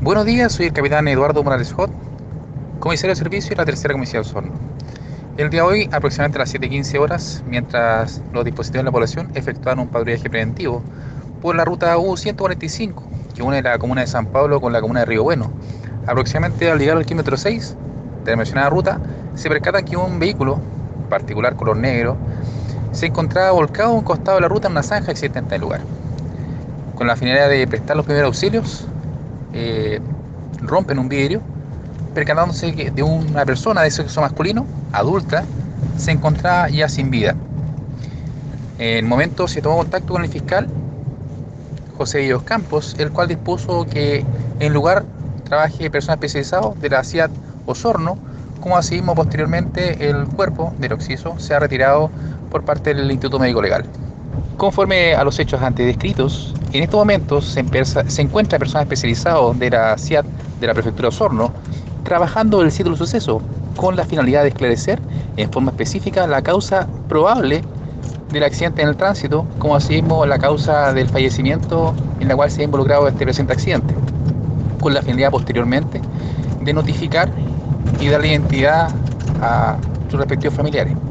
Buenos días, soy el capitán Eduardo Morales Hot, comisario de servicio de la tercera comisaría de Osorno. El día de hoy, aproximadamente a las 7:15 horas, mientras los dispositivos de la población efectuaban un patrullaje preventivo por la ruta U-145, que une la comuna de San Pablo con la comuna de Río Bueno. Aproximadamente al llegar al kilómetro 6 de la mencionada ruta, se percatan que un vehículo, particular color negro, se encontraba volcado a un costado de la ruta en una zanja existente en el lugar. Con la finalidad de prestar los primeros auxilios, eh, rompen un vidrio percatándose que de una persona de sexo masculino, adulta, se encontraba ya sin vida. En el momento se tomó contacto con el fiscal José Villos Campos, el cual dispuso que en lugar trabaje personal especializado de la CIAT Osorno, como asimismo posteriormente el cuerpo del occiso se ha retirado por parte del Instituto Médico Legal. Conforme a los hechos antes descritos, en estos momentos se encuentra personal especializado de la CIAT de la Prefectura de Osorno trabajando el sitio del suceso con la finalidad de esclarecer en forma específica la causa probable del accidente en el tránsito, como asimismo la causa del fallecimiento en la cual se ha involucrado este presente accidente, con la finalidad posteriormente de notificar y darle identidad a sus respectivos familiares.